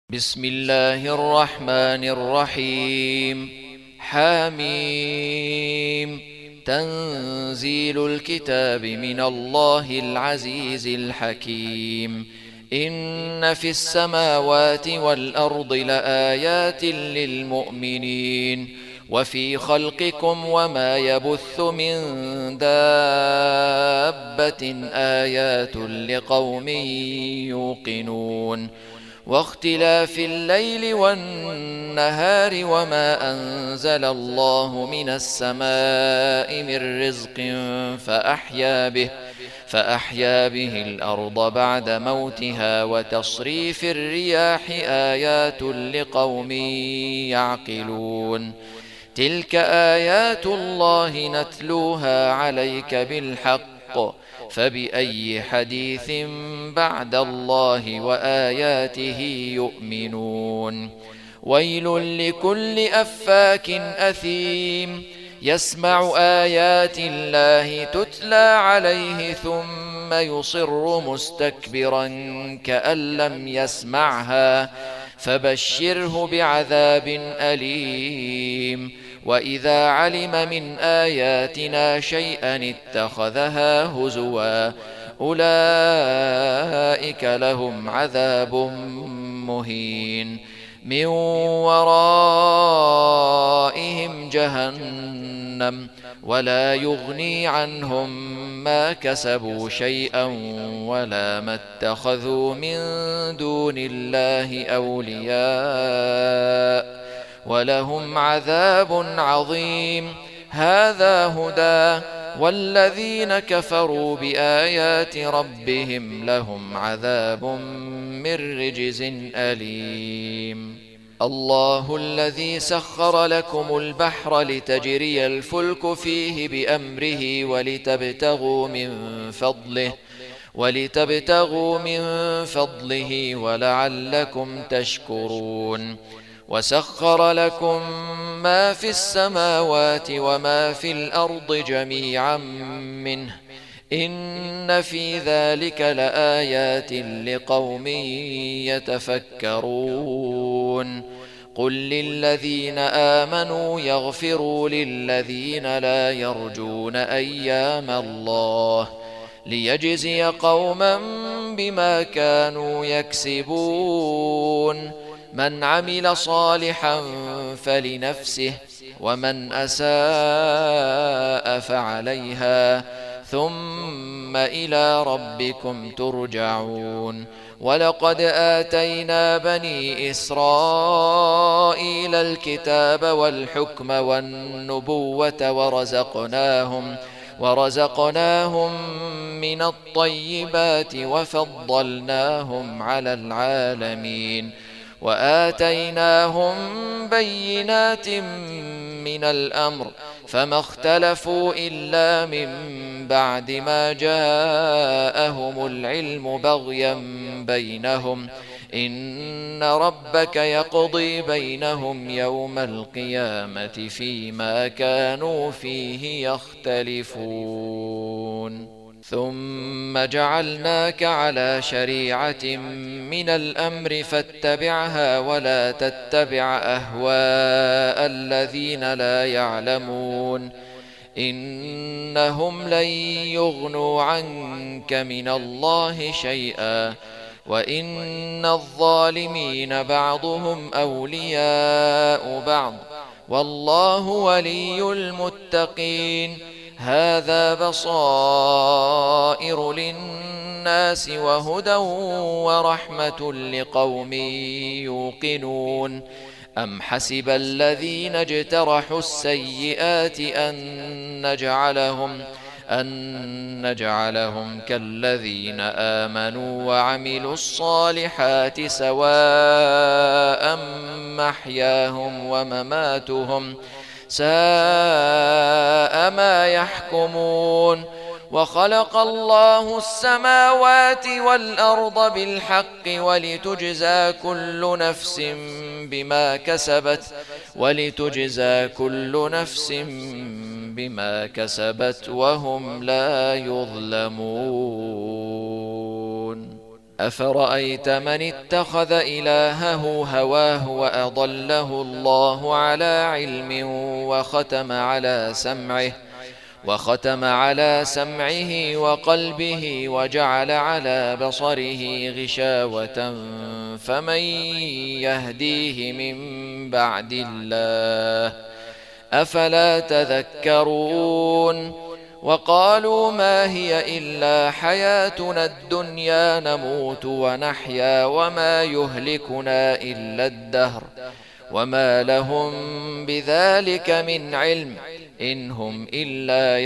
بسم الله الرحمن الرحيم. حميم. تنزيل الكتاب من الله العزيز الحكيم. إن في السماوات والأرض لآيات للمؤمنين وفي خلقكم وما يبث من دابة آيات لقوم يوقنون. واختلاف الليل والنهار وما أنزل الله من السماء من رزق فأحيا به الأرض بعد موتها وتصريف الرياح آيات لقوم يعقلون. تلك آيات الله نتلوها عليك بالحق فبأي حديث بعد الله وآياته يؤمنون. ويل لكل أفاك أثيم يسمع آيات الله تتلى عليه ثم يصر مستكبرا كأن لم يسمعها فبشره بعذاب أليم. وإذا علم من آياتنا شيئا اتخذها هزوا أولئك لهم عذاب مهين من ورائهم جهنم ولا يغني عنهم ما كسبوا شيئا ولا ما اتخذوا من دون الله أولياء ولهم عذاب عظيم. هذا هدى والذين كفروا بآيات ربهم لهم عذاب من رجز أليم. الله الذي سخر لكم البحر لتجري الفلك فيه بأمره ولتبتغوا من فضله ولعلكم تشكرون. وسخر لكم ما في السماوات وما في الأرض جميعا منه إن في ذلك لآيات لقوم يتفكرون. قل للذين آمنوا يغفروا للذين لا يرجون أيام الله ليجزي قوما بما كانوا يكسبون. من عمل صالحا فلنفسه ومن أساء فعليها ثم إلى ربكم ترجعون. ولقد آتينا بني إسرائيل الكتاب والحكم والنبوة ورزقناهم من الطيبات وفضلناهم على العالمين وآتيناهم بينات من الأمر فما اختلفوا إلا من بعد ما جاءهم العلم بغيا بينهم إن ربك يقضي بينهم يوم القيامة فيما كانوا فيه يختلفون. ثم جعلناك على شريعة من الأمر فاتبعها ولا تتبع أهواء الذين لا يعلمون إنهم لن يغنوا عنك من الله شيئا وإن الظالمين بعضهم أولياء بعض والله ولي المتقين. هذا بصائر للناس وهدى ورحمة لقوم يوقنون. أم حسب الذين اجترحوا السيئات أن نجعلهم كالذين آمنوا وعملوا الصالحات سواء محياهم ومماتهم ساء ما يحكمون. وخلق الله السماوات والأرض بالحق ولتجزى كل نفس بما كسبت وهم لا يظلمون. أفرأيت من اتخذ إلهه هواه وأضله الله على علم وختم على سمعه وقلبه وجعل على بصره غشاوة فمن يهديه من بعد الله أفلا تذكرون وقالوا ما هي إلا حياتنا الدنيا نموت ونحيا وما يهلكنا إلا الدهر وما لهم بذلك من علم إن هم إلا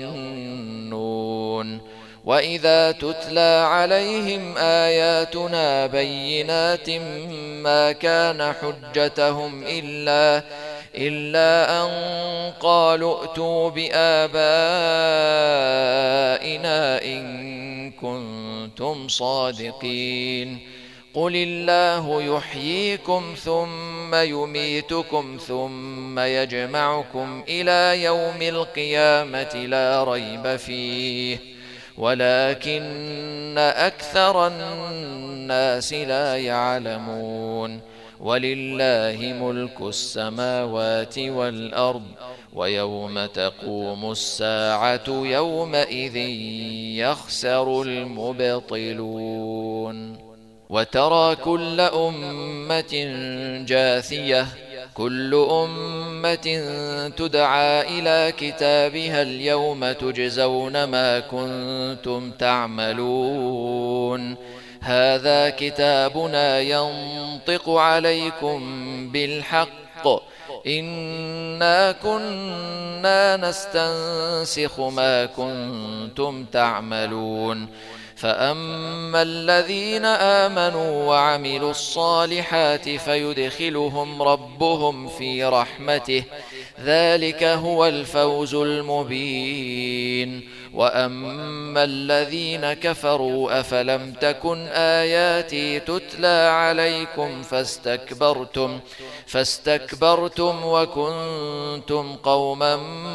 يظنون وإذا تتلى عليهم آياتنا بينات ما كان حجتهم إلا أن قالوا ائتوا بآبائنا إن كنتم صادقين قل الله يحييكم ثم يميتكم ثم يجمعكم إلى يوم القيامة لا ريب فيه ولكن أكثر الناس لا يعلمون ولله ملك السماوات والأرض ويوم تقوم الساعة يومئذ يخسر المبطلون وترى كل أمة جاثية كل أمة تدعى إلى كتابها اليوم تجزون ما كنتم تعملون هذا كتابنا ينطق عليكم بالحق إنا كنا نستنسخ ما كنتم تعملون فأما الذين آمنوا وعملوا الصالحات فيدخلهم ربهم في رحمته ذلك هو الفوز المبين وأما الذين كفروا أفلم تكن آياتي تتلى عليكم فاستكبرتم وكنتم قوما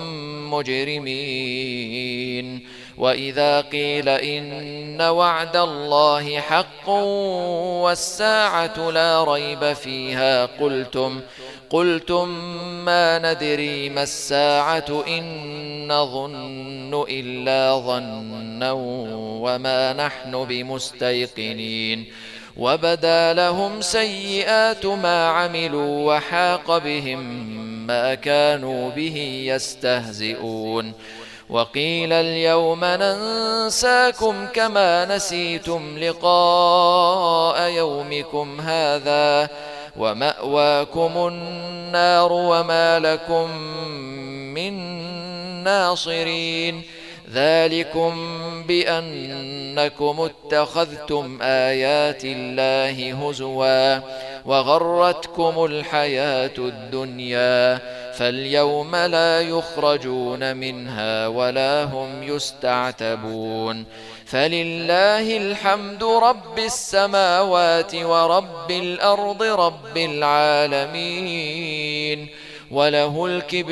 مجرمين وإذا قيل إن وعد الله حق والساعة لا ريب فيها قلتم ما ندري ما الساعة إن نظن إلا ظنا وما نحن بمستيقنين وبدا لهم سيئات ما عملوا وحاق بهم ما كانوا به يستهزئون وقيل اليوم ننساكم كما نسيتم لقاء يومكم هذا ومأواكم النار وما لكم من ناصرين ذلكم بأنكم اتخذتم آيات الله هزوا وغرتكم الحياة الدنيا فاليوم لا يخرجون منها ولا هم يستعتبون فلله الحمد رب السماوات ورب الأرض رب العالمين وله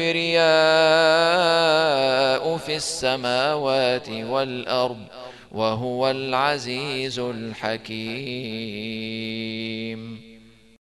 الكبرياء في السماوات والأرض وهو العزيز الحكيم